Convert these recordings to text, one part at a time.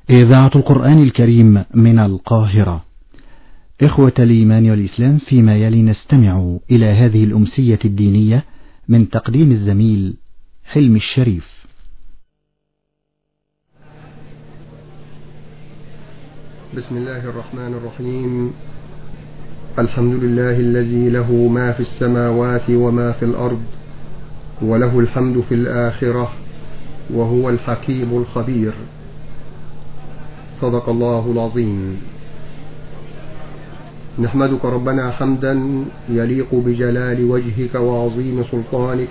إذاعة القرآن الكريم من القاهرة. إخوة الإيمان والإسلام، فيما يلي نستمع إلى هذه الأمسية الدينية من تقديم الزميل حلم الشريف. بسم الله الرحمن الرحيم. الحمد لله الذي له ما في السماوات وما في الأرض، وله الحمد في الآخرة، وهو الحكيم الخبير. صدق الله العظيم. نحمدك ربنا حمدا يليق بجلال وجهك وعظيم سلطانك،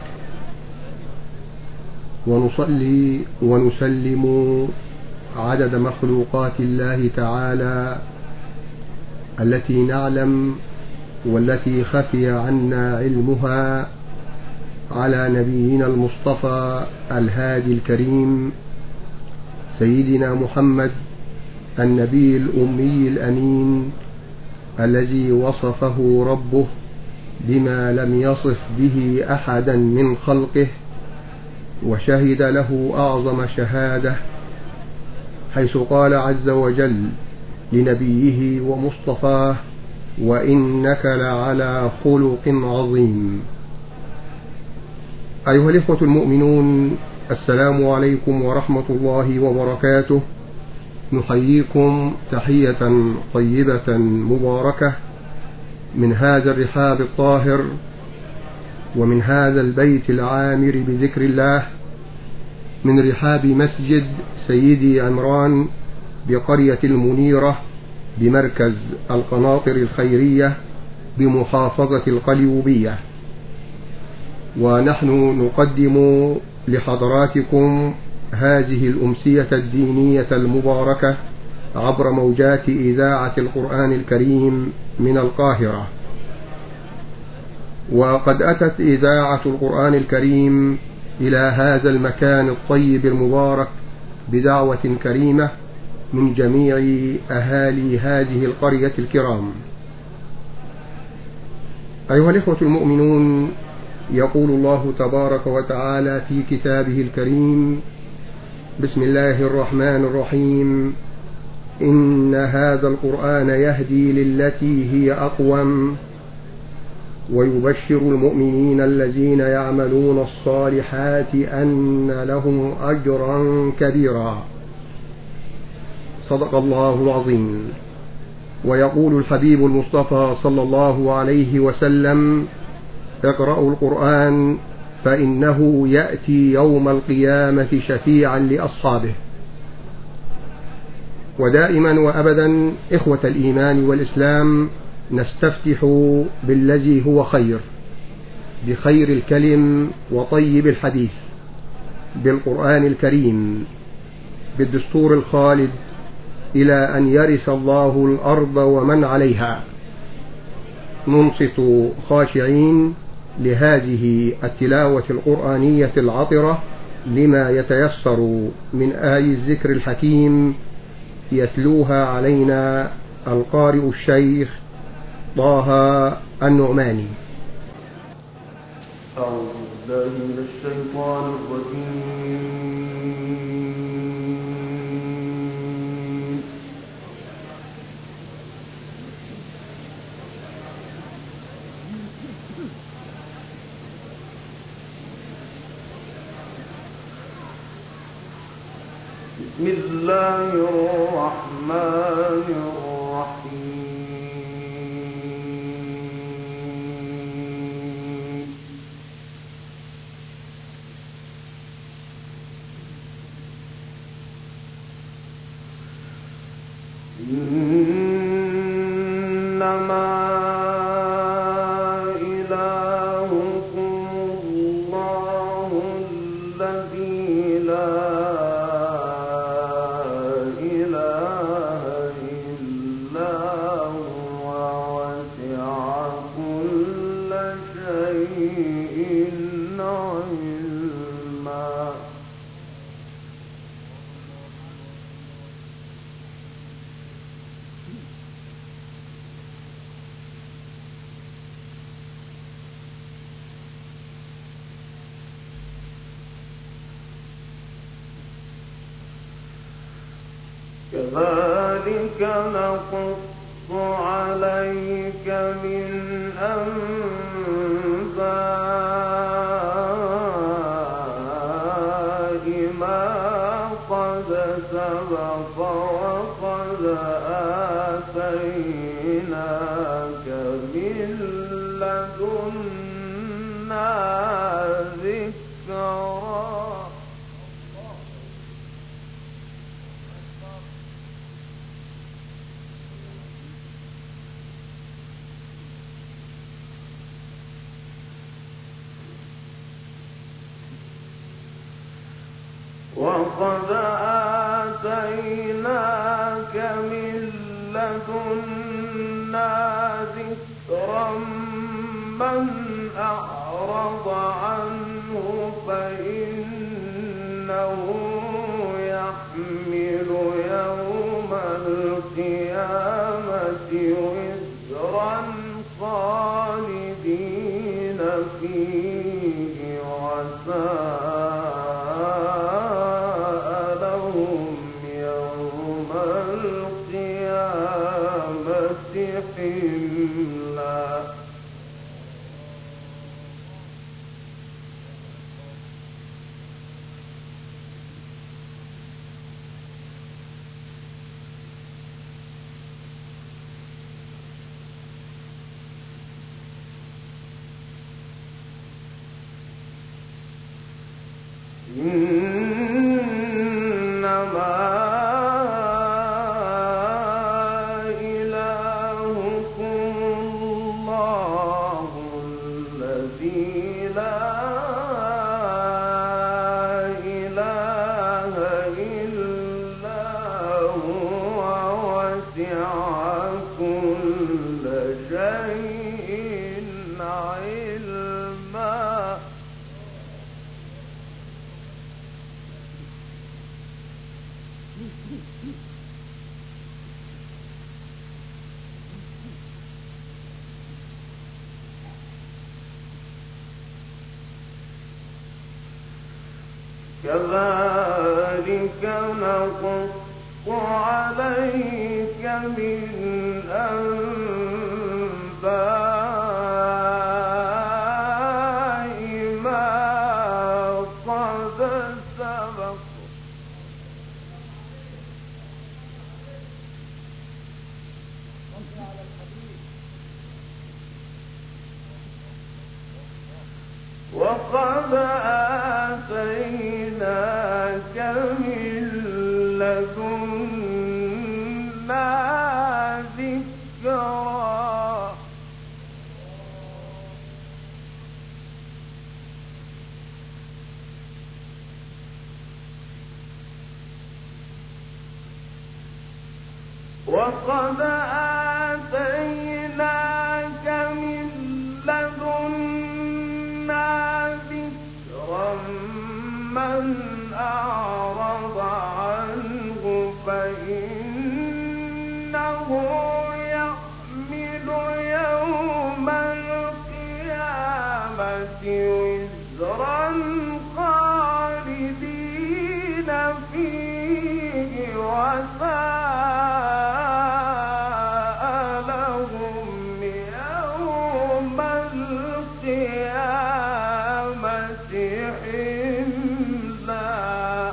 ونصلي ونسلم عدد مخلوقات الله تعالى التي نعلم والتي خفي عنا علمها على نبينا المصطفى الهادي الكريم سيدنا محمد النبي الأمي الأمين، الذي وصفه ربه بما لم يصف به أحدا من خلقه، وشهد له أعظم شهادة، حيث قال عز وجل لنبيه ومصطفاه: وإنك لعلى خلق عظيم. أيها الإخوة المؤمنون، السلام عليكم ورحمة الله وبركاته. نحييكم تحية طيبة مباركة من هذا الرحاب الطاهر، ومن هذا البيت العامر بذكر الله، من رحاب مسجد سيدي عمران بقرية المنيرة بمركز القناطر الخيرية بمحافظة القليوبية. ونحن نقدم لحضراتكم هذه الأمسية الدينية المباركة عبر موجات إذاعة القرآن الكريم من القاهرة. وقد أتت إذاعة القرآن الكريم إلى هذا المكان الطيب المبارك بدعوة كريمة من جميع أهالي هذه القرية الكرام. أيها الإخوة المؤمنون، يقول الله تبارك وتعالى في كتابه الكريم: بسم الله الرحمن الرحيم. إن هذا القرآن يهدي للتي هي أقوم، ويبشر المؤمنين الذين يعملون الصالحات أن لهم أجرا كبيرا. صدق الله العظيم. ويقول الحبيب المصطفى صلى الله عليه وسلم: اقرأوا القرآن فإنه يأتي يوم القيامة شفيعا لأصحابه. ودائما وأبدا إخوة الإيمان والإسلام، نستفتح بالذي هو خير، بخير الكلم وطيب الحديث، بالقرآن الكريم، بالدستور الخالد إلى أن يرث الله الأرض ومن عليها. ننصت خاشعين لهذه التلاوة القرآنية العطرة لما يتيسر من آي الذكر الحكيم، يتلوها علينا القارئ الشيخ طه النعماني. أعوذ بالله من الشيطان الرجيم. بسم الله الرحمن الرحيم. كذلك نقص عليك من أنباء ما قد سبق وقد آتيناك من لدنا ذكرا. وقد آتيناك من لدنا ذكرا من أعرض عنه فإنه يحمل يوم القيامة وزرا خالدين فيه وساء لهم يوم القيامة حملا. إنما إلهكم الله الذي لا إله إلا هو وسع كل شيء علما. كذلك نقص عليك من أنباء ما قد سبق. وقد آتيناك من لدنا ذكرا. وقد آتيناك من لدنا ذكرا من أعرض عنه فإنه يحمل يوم القيامة وزرا خالدين فيه وساء لهم يوم القيامة حملا.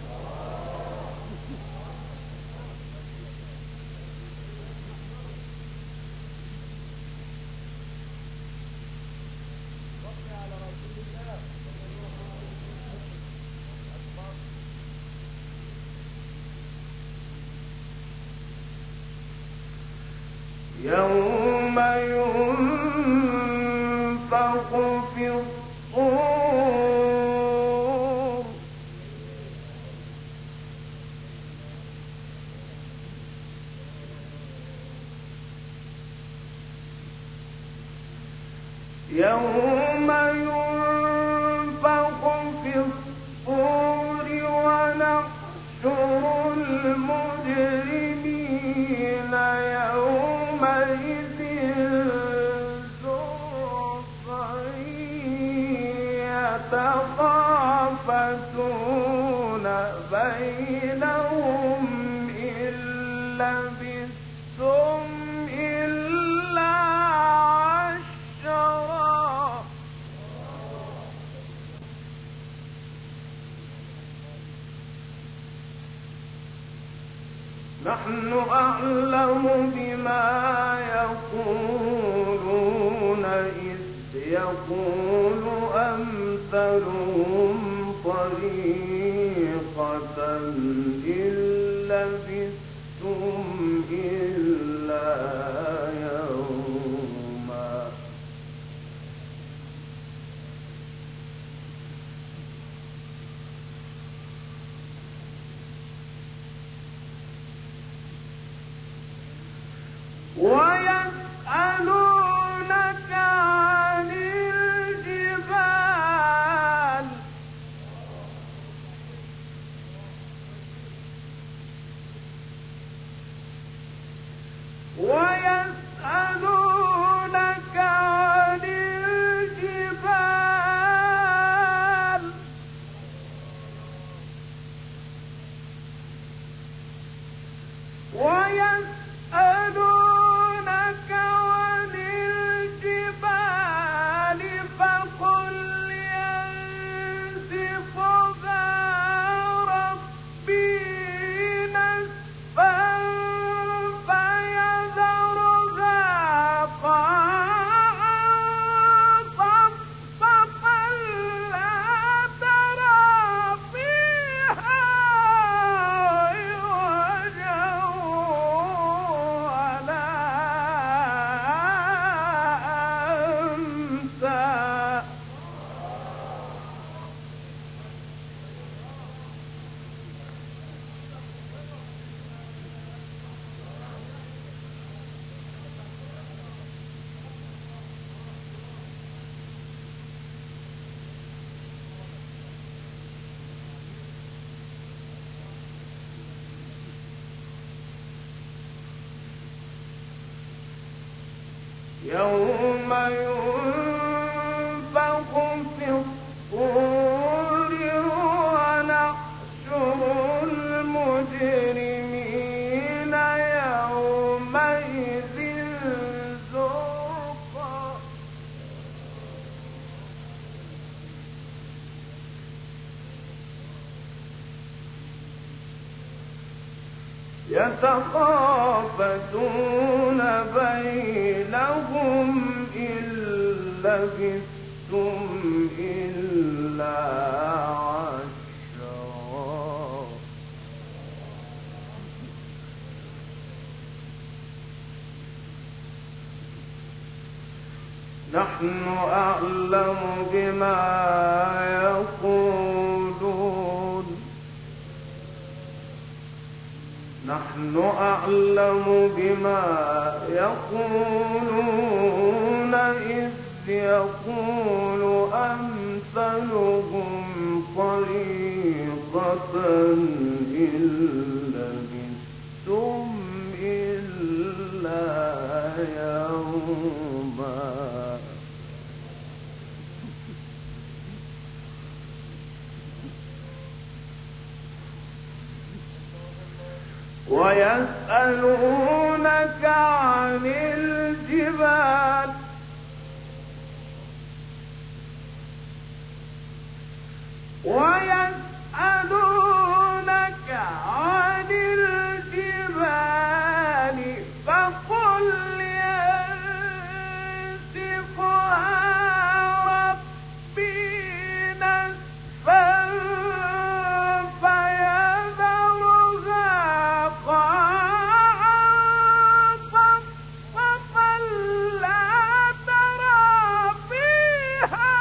يوم ينفخ في الصور يوم ينفخ في الصور ونحشر المجرمين يومئذ زرقا يتخافتون بينهم إن نحن أعلم بما يقولون إذ يقول أمثلهم طريقة إن لبثتم إلا يوما ويسألونك عن الجبال ويسألونك عن الجبال ويسألونك عن الجبال فقل ينسفها ربي نسفا فيذرها قاعا صفصفا لا ترى فيها عوجا ولا أمتا يوم ينفخ في الصور ونحشر المجرمين يومئذ زرقا يتخافتون بينهم إن لبثتم إلا عشرا نحن أعلم بما يقولون نحن أعلم بما يقولون إذ يقول أمثلهم طريقة إن لبثتم إلا يوما ويسألونك عن الجبال ويسألونك عن الجبال فقل ينسفها ربي نسفا فيذرها قاعا صفصفا لا ترى فيها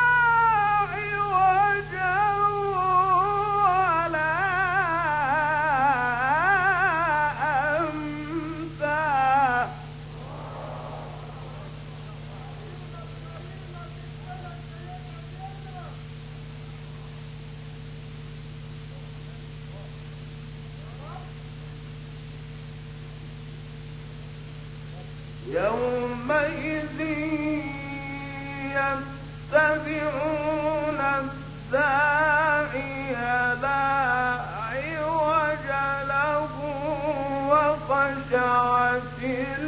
عوجا ولا أمتا يومئذ يتبعون الداعي لا عوج له وخشعت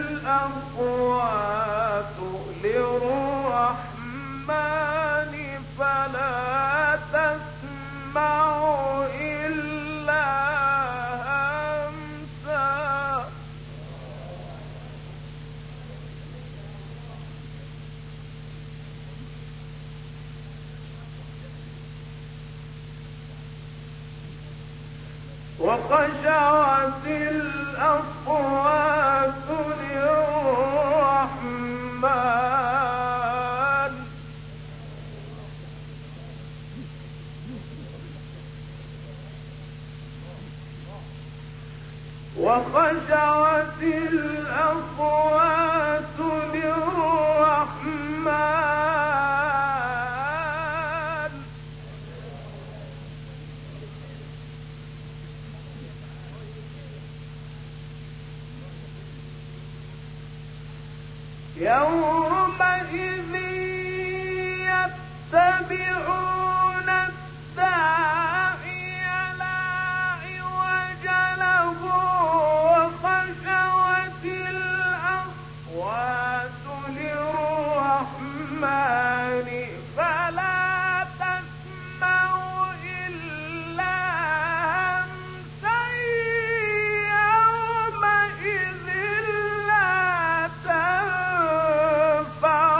الأصوات للرحمن فلا تسمع إلا همسا وخشعت الأصوات للرحمن وخشعت الأصوات للرحمن يومئذ يتبعون الداعي لا عوج له وخشعت الأصوات للرحمن فلا تسمع إلا همسا يومئذ لا تنفع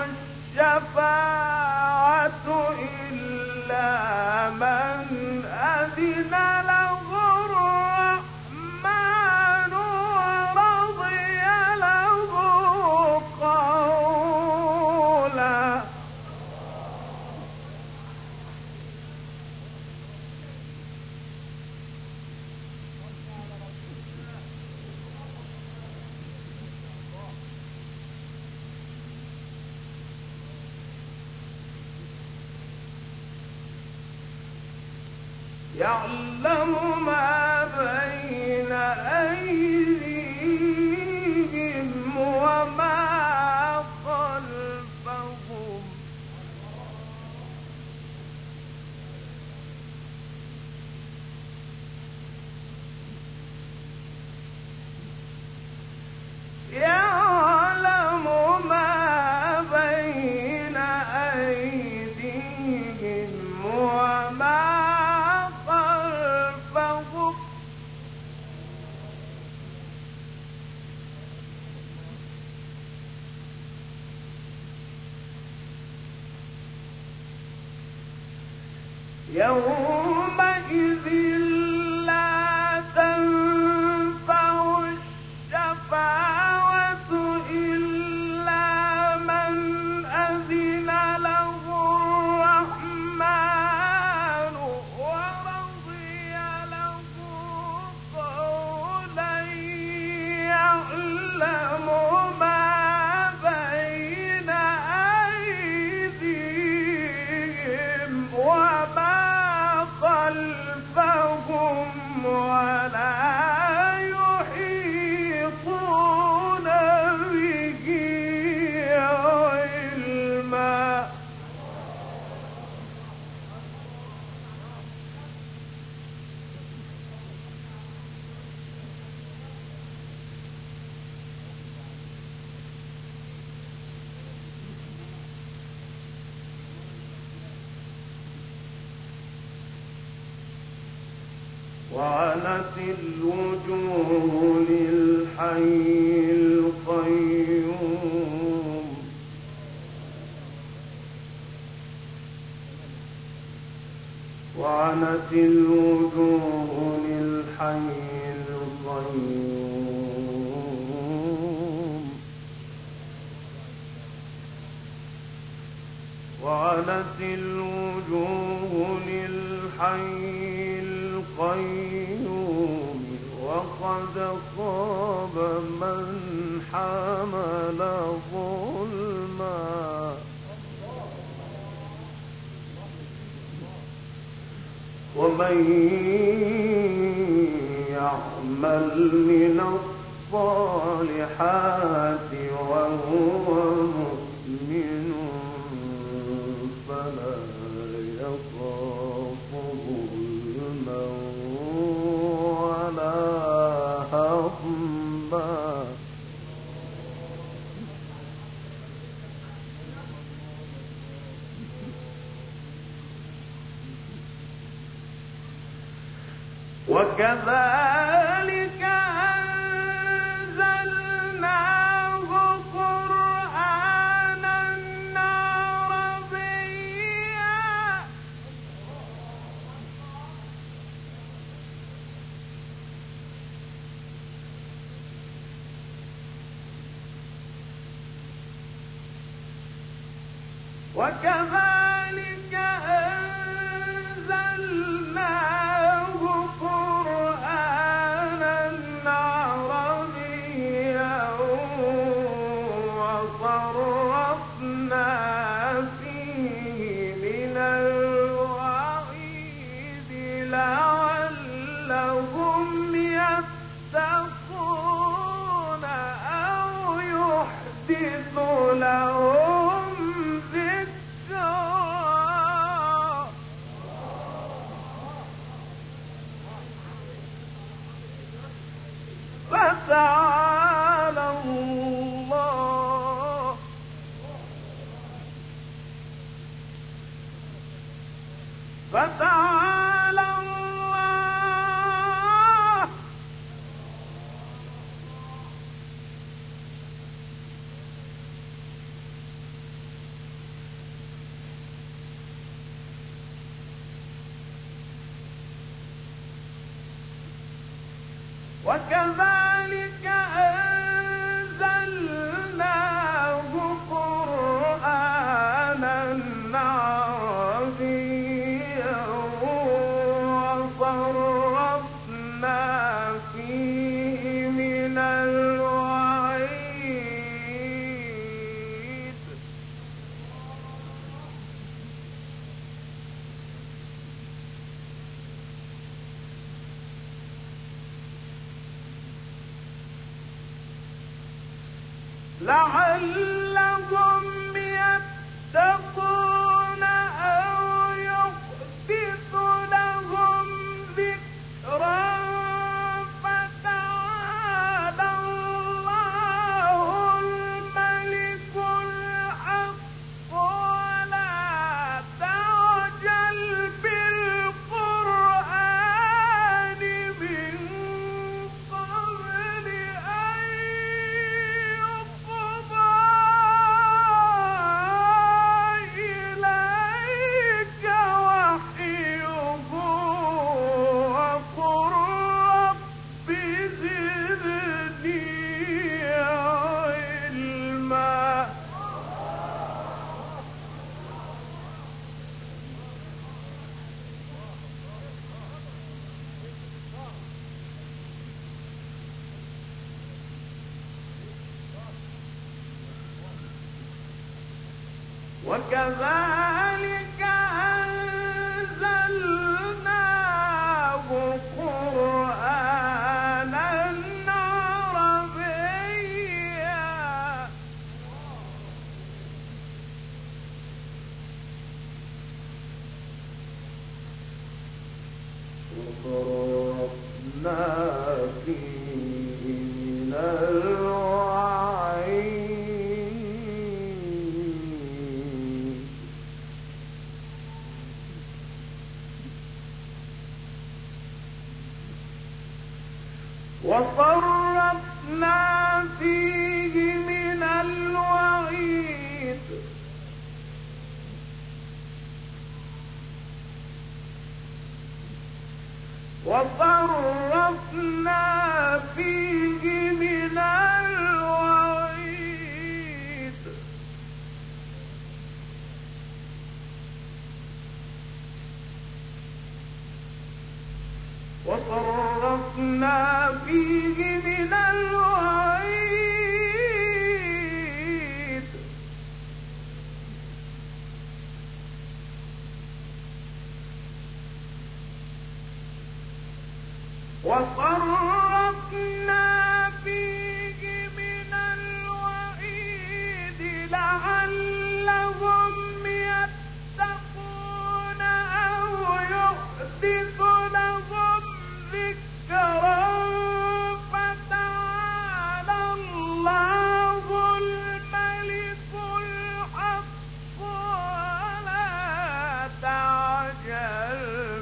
الشفاعة إلا من أذن له الرحمن ورضي له قولا يعلم ما بين أيديهم وما خلفهم يعلم ما بين أيديهم وما خلفهم يومئذ لا تنفع الشفاعة إلا من أذن له الرحمن ورضي له قولا يعلم ما بين أيديهم وما خلفهم ولا يحيطون به علما وعنت الوجوه للحي القيوم وعنت الوجوه للحي القيوم وعنت الوجوه للحي القيوم وقد خاب من حمل ظلما ومن يعمل من الصالحات وهو مؤمن فلا يخاف ظلما ولا هضما وكذلك أنزلناه قرآنا عربيا وكذلك أنزلناه قرآنا عربيا وصرفنا فيه من الوعيد لعلهم يتقون أو يحدث لهم ذكرا. فتعالى الله وكذلك أنزلناه قرآنا عربيا وصرفنا فيه من الوعيد لعلهم يتقون أو يحدث لهم ذكرا. فتعالى الله الملك الحق ولا تعجل بالقرآن من قبل أن إليك وحيه وقل رب زدني علما. وكذلك أنزلناه قرآنا عربيا وصرفنا فيه من الوعيد وصرفنا فيه من الوعيد وصرفنا فيه من الوعيد وصرفنا فيه من الوعيد وصرفنا فيه من الوعيد لعلهم يتقون أو يحدث لهم ذكرا. فتعالى الله الملك الحق ولا تعجل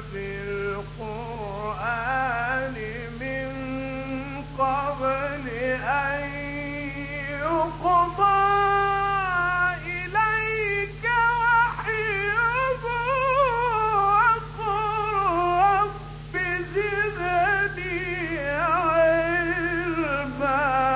بالقرآن من قبل أن يقضى إليك وحيه وقل رب زدني علما.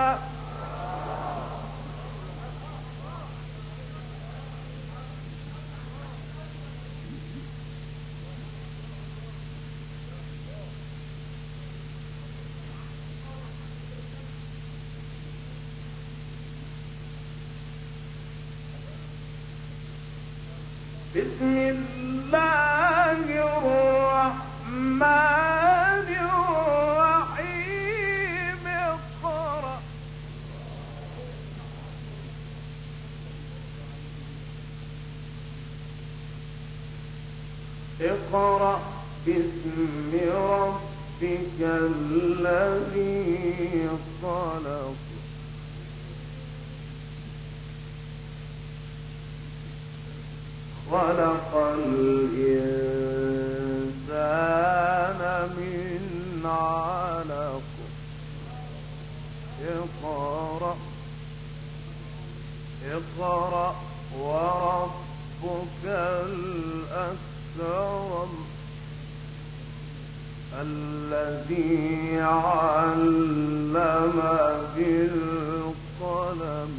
بسم الله الرحمن الرحيم اقرأ باسم ربك الذي خلق خلق الإنسان من علق اقرأ وربك الأكرم الذي علم بالقلم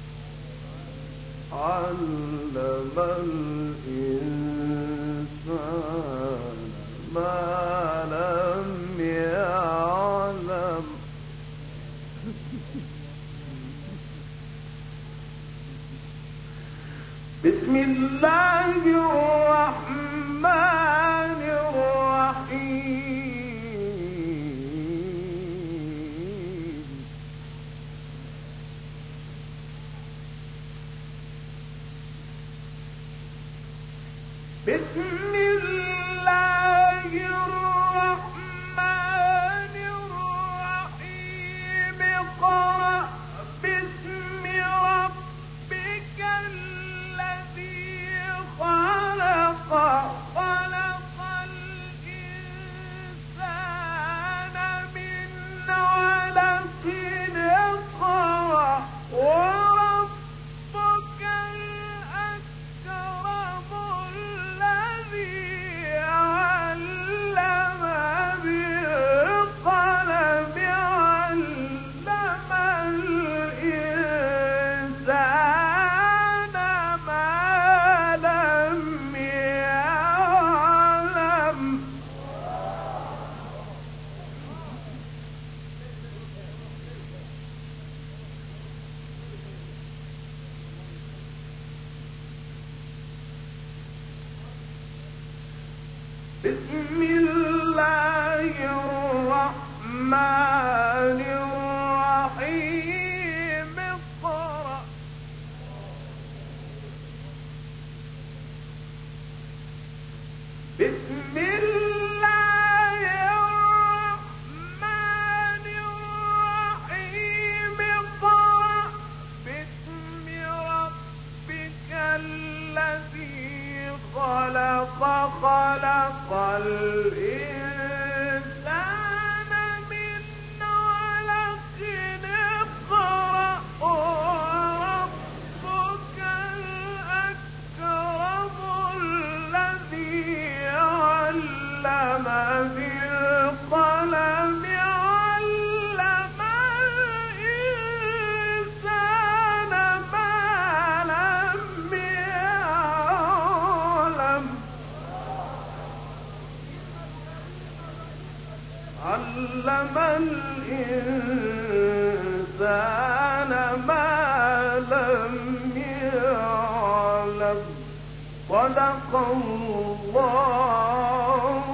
علم الإنسان ما لم يعلم بسم الله الرحمن الرحيم بسم الله الرحمن الرحيم اقرأ باسم ربك الذي خلق خلق الإنسان من علق اقرأ وربك الأكرم الذي علم بالقلم علم الإنسان ما لم يعلم بسم الله الرحمن الرحيم اقرأ بسم الله الرحمن الرحيم اقرأ باسم ربك الذي خلق خلق الإنسان من علق اقرأ وربك الأكرم الذي علم بالقلم علم الإنسان ما لم يعلم علم الإنسان ما لم يعلم صدق الله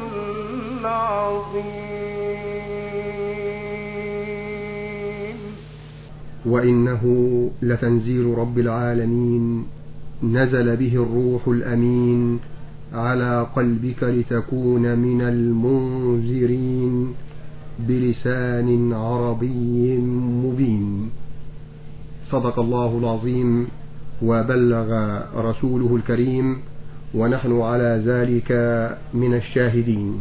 العظيم. وإنه لتنزيل رب العالمين نزل به الروح الأمين على قلبك لتكون من المنذرين بلسان عربي مبين. صدق الله العظيم وبلغ رسوله الكريم ونحن على ذلك من الشاهدين.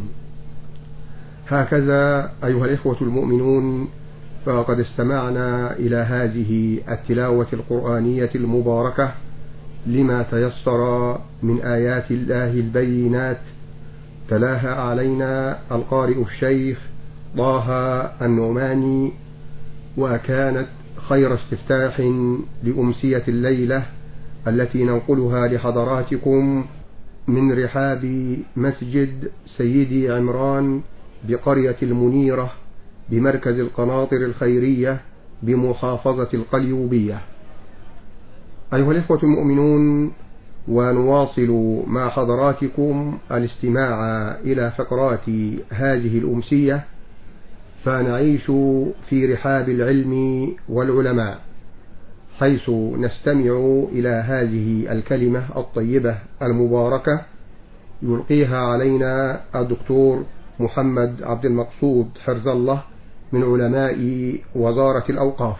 هكذا أيها الإخوة المؤمنون، فقد استمعنا إلى هذه التلاوة القرآنية المباركة لما تيسر من آيات الله البينات، تلاها علينا القارئ الشيخ طه النعماني، وكانت خير استفتاح لأمسية الليلة التي ننقلها لحضراتكم من رحاب مسجد سيدي عمران بقرية المنيرة بمركز القناطر الخيرية بمحافظة القليوبية. أيها الإخوة المؤمنون، ونواصل مع حضراتكم الاستماع إلى فقرات هذه الأمسية، فنعيش في رحاب العلم والعلماء، حيث نستمع إلى هذه الكلمة الطيبة المباركة يلقيها علينا الدكتور محمد عبد المقصود حرز الله من علماء وزارة الأوقاف.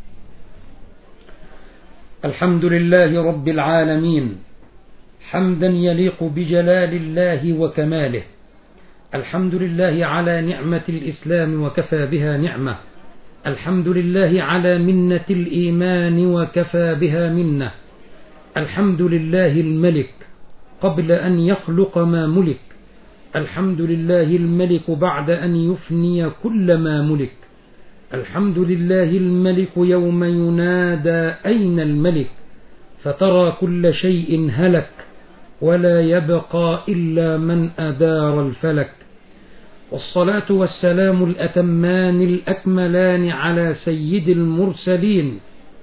الحمد لله رب العالمين، حمدا يليق بجلال الله وكماله. الحمد لله على نعمة الإسلام وكفى بها نعمة. الحمد لله على منة الإيمان وكفى بها منة. الحمد لله الملك قبل أن يخلق ما ملك. الحمد لله الملك بعد أن يفني كل ما ملك. الحمد لله الملك يوم ينادى أين الملك، فترى كل شيء هلك ولا يبقى إلا من أدار الفلك. والصلاة والسلام الأتمان الأكملان على سيد المرسلين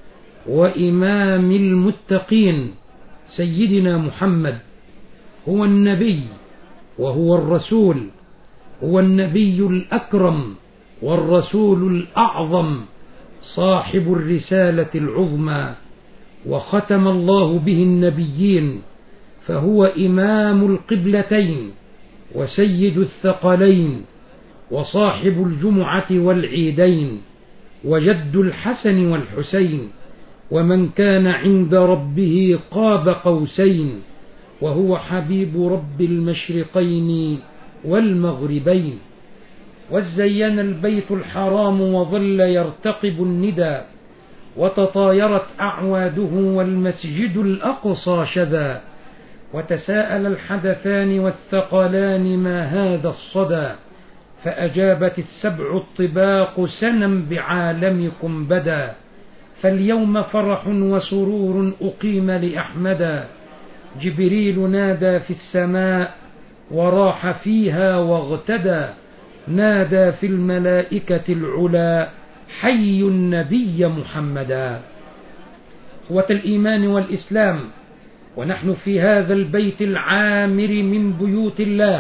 وإمام المتقين سيدنا محمد. هو النبي وهو الرسول، هو النبي الأكرم والرسول الأعظم، صاحب الرسالة العظمى، وختم الله به النبيين، فهو إمام القبلتين وسيد الثقلين وصاحب الجمعة والعيدين وجد الحسن والحسين، ومن كان عند ربه قاب قوسين، وهو حبيب رب المشرقين والمغربين. وزين البيت الحرام وظل يرتقب الندى، وتطايرت أعواده والمسجد الأقصى شذا، وتساءل الحدثان والثقلان ما هذا الصدى، فأجابت السبع الطباق سنا بعالمكم بدا، فاليوم فرح وسرور أقيم لأحمدا. جبريل نادى في السماء وراح فيها واغتدى، نادى في الملائكة العلا حي النبي محمدا. إخوة الإيمان والإسلام، ونحن في هذا البيت العامر من بيوت الله،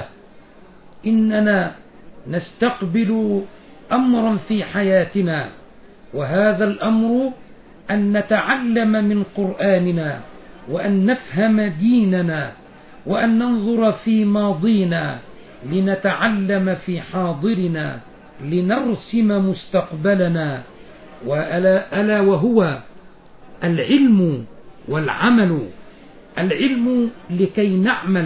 إننا نستقبل أمرا في حياتنا، وهذا الأمر أن نتعلم من قرآننا، وأن نفهم ديننا، وأن ننظر في ماضينا لنتعلم في حاضرنا، لنرسم مستقبلنا. ألا وهو العلم والعمل. العلم لكي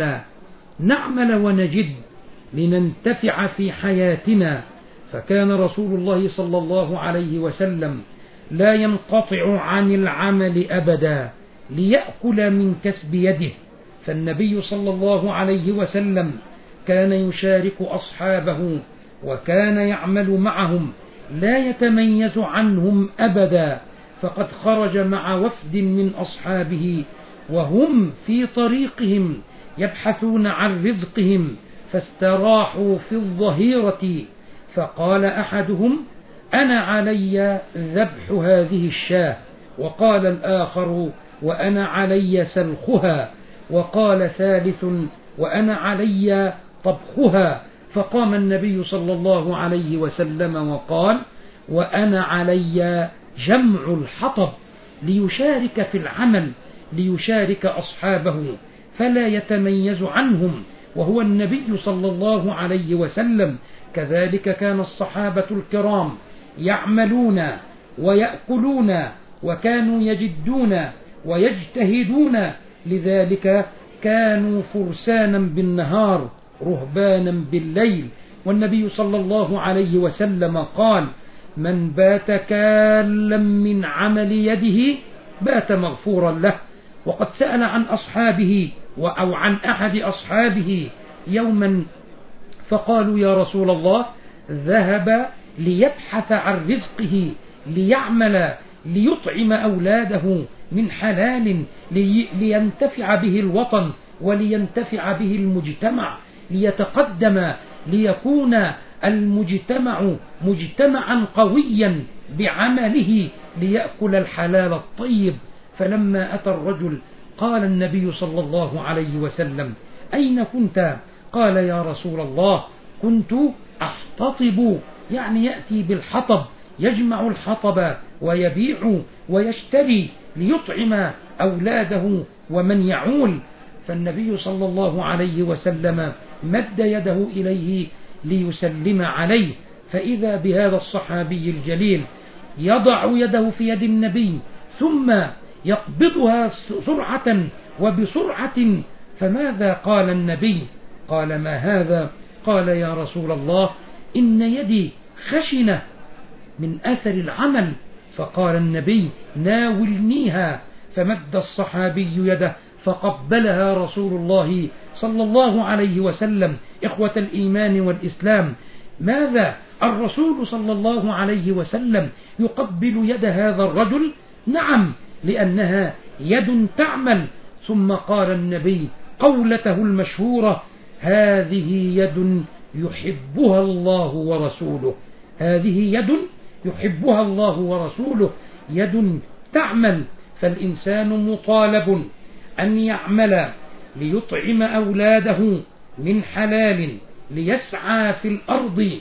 نعمل ونجد، لننتفع في حياتنا. فكان رسول الله صلى الله عليه وسلم لا ينقطع عن العمل أبدا ليأكل من كسب يده، فالنبي صلى الله عليه وسلم كان يشارك أصحابه وكان يعمل معهم، لا يتميز عنهم أبدا. فقد خرج مع وفد من أصحابه وهم في طريقهم يبحثون عن رزقهم، فاستراحوا في الظهيرة، فقال أحدهم أنا علي ذبح هذه الشاة، وقال الآخر وأنا علي سلخها، وقال ثالث وأنا علي طبخها. فقام النبي صلى الله عليه وسلم وقال وأنا علي جمع الحطب، ليشارك في العمل، ليشارك أصحابه فلا يتميز عنهم، وهو النبي صلى الله عليه وسلم. كذلك كان الصحابة الكرام يعملون ويأكلون، وكانوا يجدون ويجتهدون، لذلك كانوا فرسانا بالنهار رهبانا بالليل. والنبي صلى الله عليه وسلم قال من بات كالا من عمل يده بات مغفورا له. وقد سأل عن أصحابه أو عن أحد أصحابه يوما فقالوا يا رسول الله ذهب ليبحث عن رزقه، ليعمل ليطعم أولاده من حلال، لينتفع به الوطن ولينتفع به المجتمع، ليتقدم، ليكون المجتمع مجتمعا قويا بعمله، ليأكل الحلال الطيب. فلما أتى الرجل قال النبي صلى الله عليه وسلم: أين كنت؟ قال: يا رسول الله كنت أحتطب، يعني يأتي بالحطب، يجمع الحطب ويبيع ويشتري ليطعم أولاده ومن يعول. فالنبي صلى الله عليه وسلم مد يده إليه ليسلم عليه، فإذا بهذا الصحابي الجليل يضع يده في يد النبي ثم يقبضها سرعة وبسرعة. فماذا قال النبي؟ قال: ما هذا؟ قال: يا رسول الله إن يدي خشنة من أثر العمل. فقال النبي: ناولنيها. فمد الصحابي يده فقبلها رسول الله صلى الله عليه وسلم. إخوة الإيمان والإسلام، ماذا الرسول صلى الله عليه وسلم يقبل يد هذا الرجل؟ نعم، لأنها يد تعمل. ثم قال النبي قولته المشهورة: هذه يد يحبها الله ورسوله. هذه يد يحبها الله ورسوله، يد تعمل. فالإنسان مطالب أن يعمل ليطعم أولاده من حلال، ليسعى في الأرض.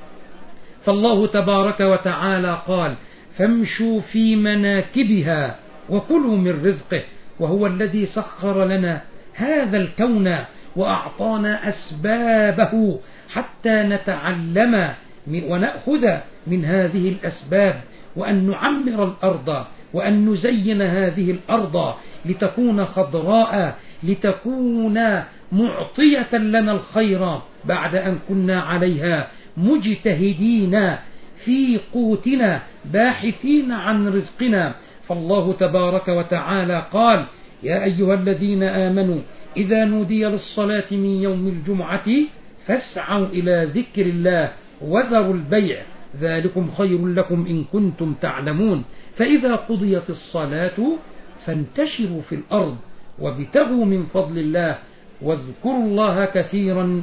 فالله تبارك وتعالى قال: فامشوا في مناكبها وكلوا من رزقه. وهو الذي سخر لنا هذا الكون وأعطانا أسبابه حتى نتعلم ونأخذ من هذه الأسباب، وأن نعمر الأرض وأن نزين هذه الأرض لتكون خضراء، لتكون معطية لنا الخير بعد أن كنا عليها مجتهدين في قوتنا باحثين عن رزقنا. فالله تبارك وتعالى قال: يا أيها الذين آمنوا إذا نودي للصلاة من يوم الجمعة فاسعوا إلى ذكر الله وذروا البيع ذلكم خير لكم إن كنتم تعلمون. فإذا قضيت الصلاة فانتشروا في الأرض وابتغوا من فضل الله واذكروا الله كثيرا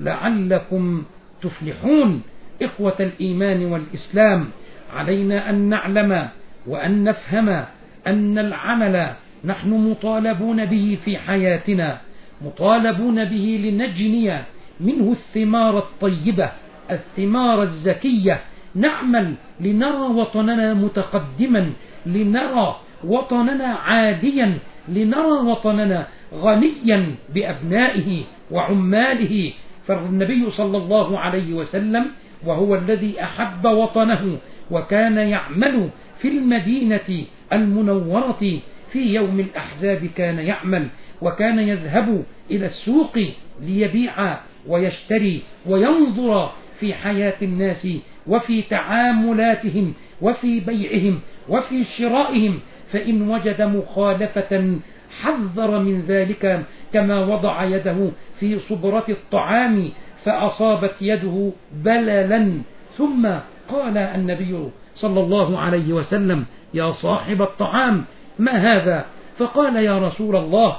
لعلكم تفلحون. إخوة الإيمان والإسلام، علينا أن نعلم وأن نفهم أن العمل نحن مطالبون به في حياتنا، مطالبون به لنجني منه الثمار الطيبة، الثمار الزكية. نعمل لنرى وطننا متقدما، لنرى وطننا عاديا، لنرى وطننا غنيا بأبنائه وعماله. فالنبي صلى الله عليه وسلم وهو الذي أحب وطنه وكان يعمل في المدينة المنورة في يوم الأحزاب، كان يعمل وكان يذهب إلى السوق ليبيع ويشتري وينظر في حياة الناس وفي تعاملاتهم وفي بيعهم وفي شرائهم، فإن وجد مخالفة حذر من ذلك، كما وضع يده في صبرة الطعام فأصابت يده بللا، ثم قال النبي صلى الله عليه وسلم: يا صاحب الطعام ما هذا؟ فقال: يا رسول الله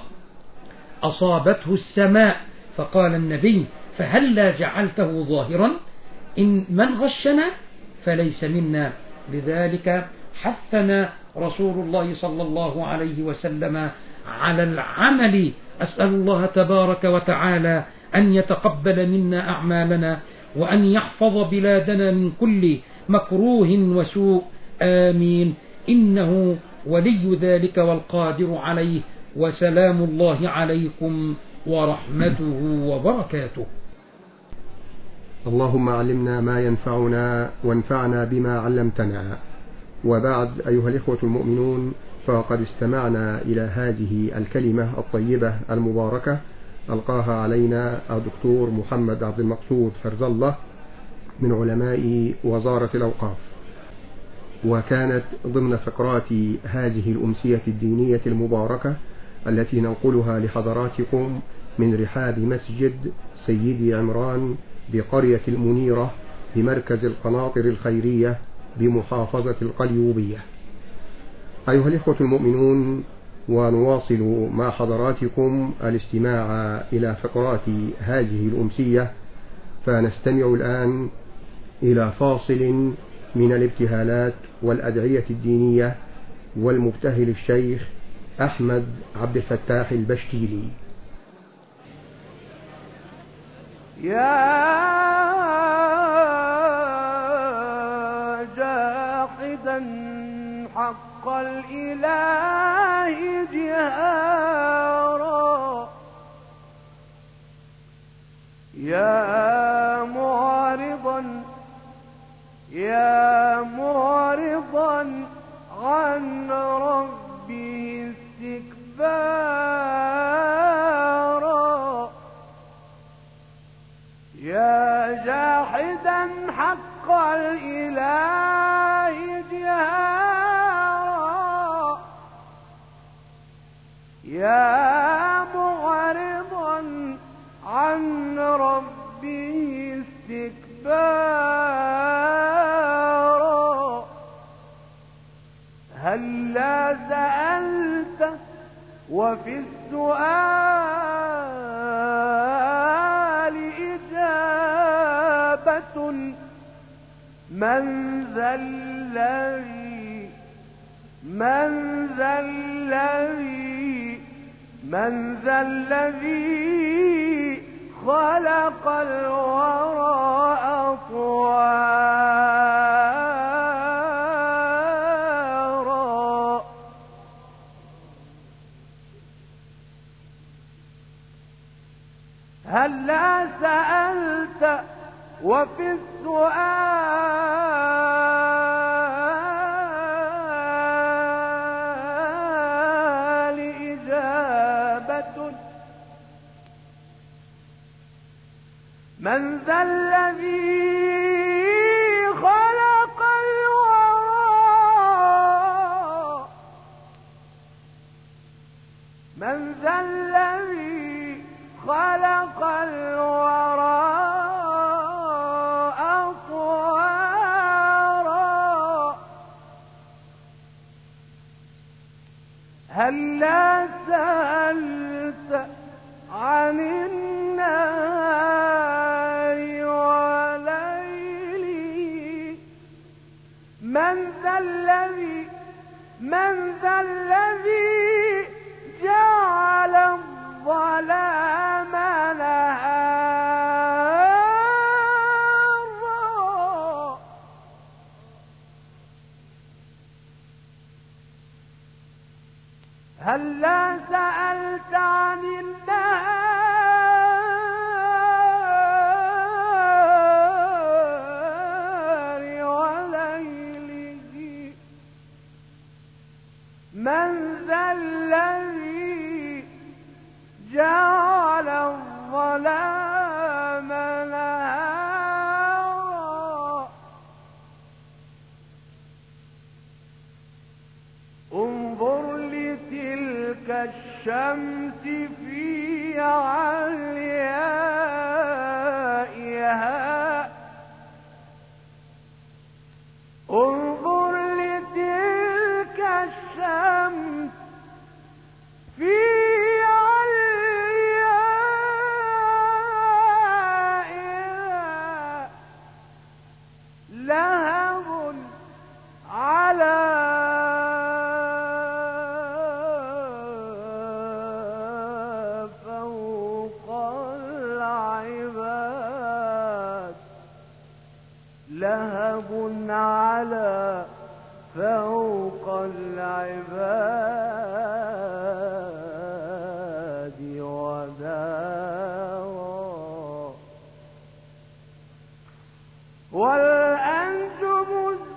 أصابته السماء. فقال النبي: فهلا جعلته ظاهرا؟ إن من غشنا فليس منا. لذلك حثنا رسول الله صلى الله عليه وسلم على العمل. أسأل الله تبارك وتعالى أن يتقبل منا أعمالنا وأن يحفظ بلادنا من كل مكروه وسوء، آمين، إنه ولي ذلك والقادر عليه. وسلام الله عليكم ورحمته وبركاته. اللهم علمنا ما ينفعنا وانفعنا بما علمتنا. وبعد، أيها الإخوة المؤمنون، فقد استمعنا إلى هذه الكلمة الطيبة المباركة ألقاها علينا الدكتور محمد عبد المقصود فرز الله من علماء وزارة الأوقاف، وكانت ضمن فقرات هذه الأمسية الدينية المباركة التي ننقلها لحضراتكم من رحاب مسجد سيدي عمران بقرية المنيرة بمركز القناطر الخيرية بمحافظة القليوبية. أيها الإخوة المؤمنون، ونواصل مع حضراتكم الاستماع إلى فقرات هذه الأمسية، فنستمع الآن إلى فاصل من الابتهالات والأدعية الدينية والمبتهل الشيخ أحمد عبد الفتاح البشتيلي. يا جاحدا حق الإله جهارا، يا معرضا عن ربه استكبارا، يا جاحدا حق الإله جهارا، يا معرضا عن ربه استكبارا، هلا سألت وفي السؤال إجابة، من ذا الذي خلق الورى أطوارا. هلا سألت وفي السؤال إجابة، من ذا الذي خلق الورى، من ذا الذي خلق الورى أطوارا. هلا سألت عن النار وليلي، من ذا الذي جعل الظلام نهارا. هلا سألت عن النهار وليله، من ذا الذي جعل الظلام نهارا. انظر لتلك الشمس في عليائها، انظر لتلك الشمس في عليائها، لهب على فوق العباد، لهب على فوق العباد ودارا. والأنجم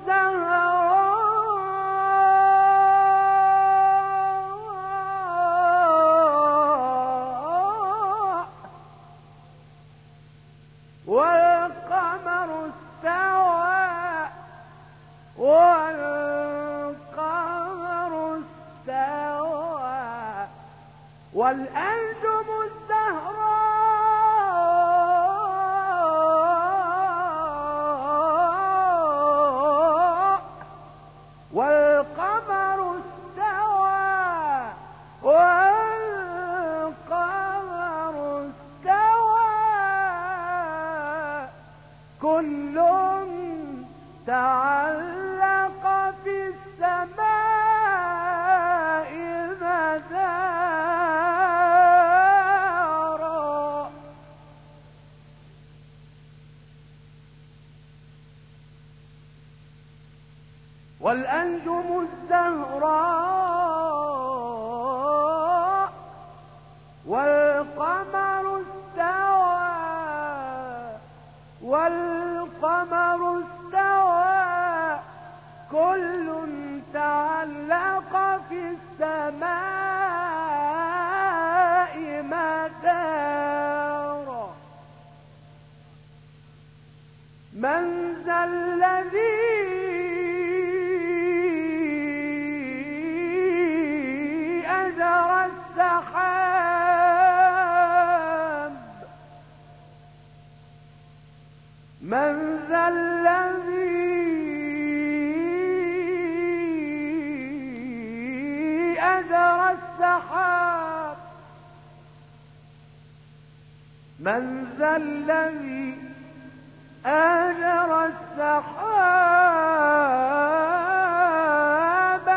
الزهراء والقمر استوى، والقمر استوى، والأنجم الزهراء والقمر استوى، والقمر استوى، كل تعلق في السماء والأنجم الزهراء والقمر استوى كل تعلق في السماء مدار. من ذا الذي أجرى السحاب؟ من ذا الذي أجرى السحاب؟ من ذا الذي أجرى السحاب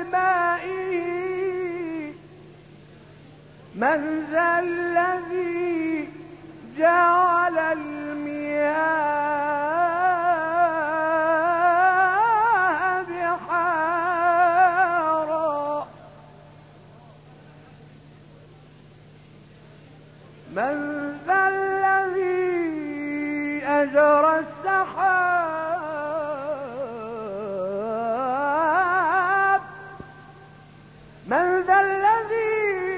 بمائه؟ من ذا الذي جعل المياه بحارا؟ من ذا الذي أجرى السحاب؟ من ذا الذي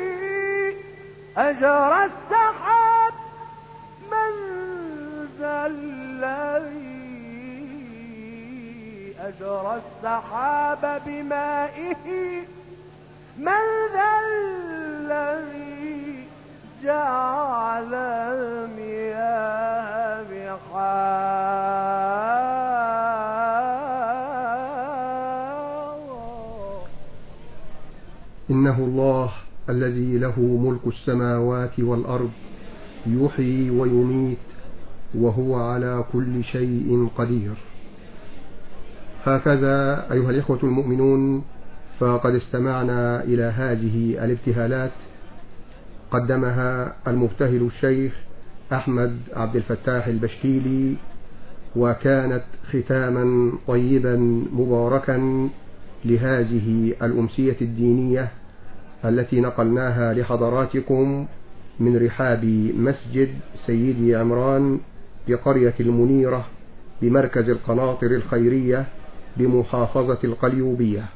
أجرى السحاب؟ من ذا الذي أجرى السحاب بمائه؟ من ذا الذي جعل المياه بحارا؟ إنه الله الذي له ملك السماوات والأرض يحيي ويميت وهو على كل شيء قدير. هكذا أيها الإخوة المؤمنون، فقد استمعنا إلى هذه الابتهالات قدمها المبتهل الشيخ أحمد عبد الفتاح البشكيلي، وكانت ختاما طيبا مباركا لهذه الأمسية الدينية التي نقلناها لحضراتكم من رحاب مسجد سيدي عمران بقرية المنيرة بمركز القناطر الخيرية بمحافظة القليوبية.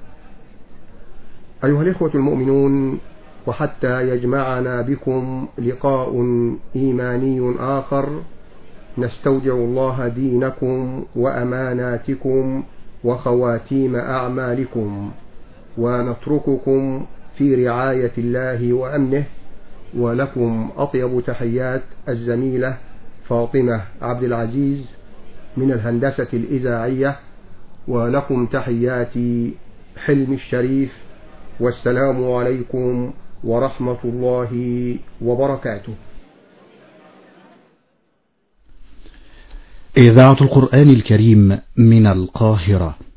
أيها الإخوة المؤمنون، وحتى يجمعنا بكم لقاء إيماني آخر، نستودع الله دينكم وأماناتكم وخواتيم أعمالكم، ونترككم في رعاية الله وأمنه. ولكم أطيب تحيات الزميلة فاطمة عبد العزيز من الهندسة الإذاعية، ولكم تحياتي حلم الشريف، والسلام عليكم ورحمة الله وبركاته. إذاعة القرآن الكريم من القاهرة.